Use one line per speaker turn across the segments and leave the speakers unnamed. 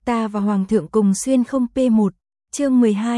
Ta và Hoàng thượng cùng xuyên không P1, chương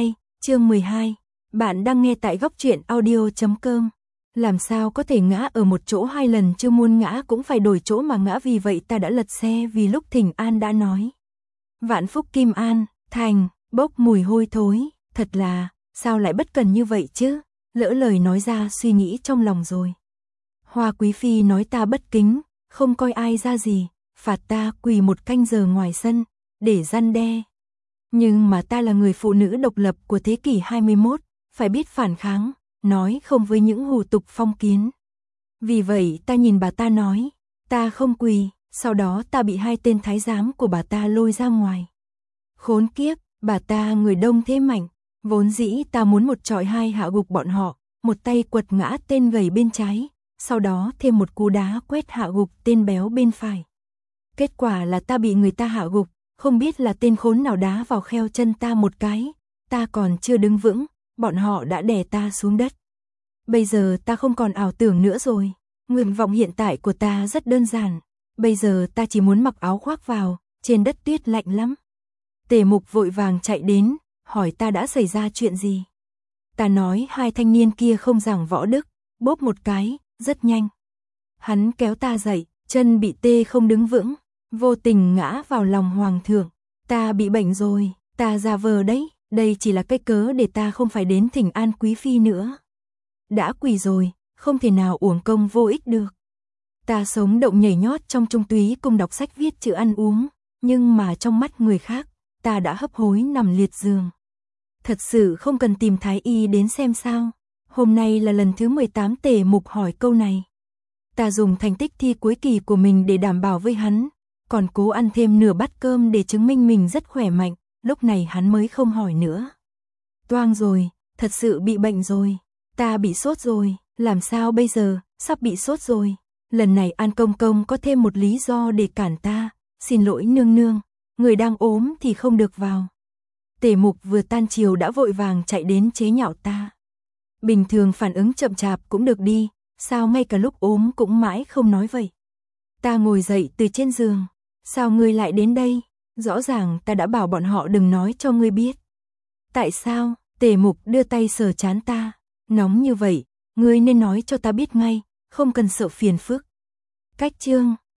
12. Bạn đang nghe tại góc truyện audio.com. Làm sao có thể ngã ở một chỗ 2 lần, chưa muốn ngã cũng phải đổi chỗ mà ngã, vì vậy ta đã lật xe vì lúc thỉnh an đã nói. Vạn phúc kim an, thành, bốc mùi hôi thối, thật là, sao lại bất cần như vậy chứ, lỡ lời nói ra suy nghĩ trong lòng rồi. Hoa quý phi nói ta bất kính, không coi ai ra gì, phạt ta quỳ 1 canh giờ ngoài sân, để răn đe. Nhưng mà ta là người phụ nữ độc lập của thế kỷ 21, phải biết phản kháng, nói không với những hủ tục phong kiến. Vì vậy ta nhìn bà ta nói, ta không quỳ, sau đó ta bị 2 tên thái giám của bà ta lôi ra ngoài. Khốn kiếp, bà ta người đông thế mạnh, vốn dĩ ta muốn 1 chọi 2 hạ gục bọn họ, một tay quật ngã tên gầy bên trái, sau đó thêm 1 cú đá quét hạ gục tên béo bên phải. Kết quả là ta bị người ta hạ gục, không biết là tên khốn nào đá vào kheo chân ta 1 cái, ta còn chưa đứng vững, bọn họ đã đè ta xuống đất. Bây giờ ta không còn ảo tưởng nữa rồi, nguyện vọng hiện tại của ta rất đơn giản, bây giờ ta chỉ muốn mặc áo khoác vào, trên đất tuyết lạnh lắm. Tề Mục vội vàng chạy đến, hỏi ta đã xảy ra chuyện gì. Ta nói 2 thanh niên kia không giảng võ đức, bóp 1 cái, rất nhanh. Hắn kéo ta dậy, chân bị tê không đứng vững, vô tình ngã vào lòng hoàng thượng. Ta bị bệnh rồi, ta giả vờ đấy, đây chỉ là cái cớ để ta không phải đến thỉnh an quý phi nữa. Đã quỳ rồi, không thể nào uổng công vô ích được. Ta sống động nhảy nhót trong trung túy cùng đọc sách viết chữ ăn uống, nhưng mà trong mắt người khác, ta đã hấp hối nằm liệt giường. Thật sự không cần tìm thái y đến xem sao. Hôm nay là lần thứ 18 Tề Mục hỏi câu này. Ta dùng thành tích thi cuối kỳ của mình để đảm bảo với hắn, còn cố ăn thêm nửa bát cơm để chứng minh mình rất khỏe mạnh, lúc này hắn mới không hỏi nữa. Toang rồi, thật sự bị bệnh rồi, ta bị sốt rồi, làm sao bây giờ, sắp bị sốt rồi. Lần này An Công Công có thêm 1 lý do để cản ta, xin lỗi nương nương, người đang ốm thì không được vào. Tề Mục vừa tan chiều đã vội vàng chạy đến chế nhạo ta. Bình thường phản ứng chậm chạp cũng được đi, sao ngay cả lúc ốm cũng mãi không nói vậy. Ta ngồi dậy từ trên giường, sao ngươi lại đến đây, rõ ràng ta đã bảo bọn họ đừng nói cho ngươi biết. Tại sao? Tề Mục đưa tay sờ trán ta, nóng như vậy, ngươi nên nói cho ta biết ngay, không cần sợ phiền phức. Cách chương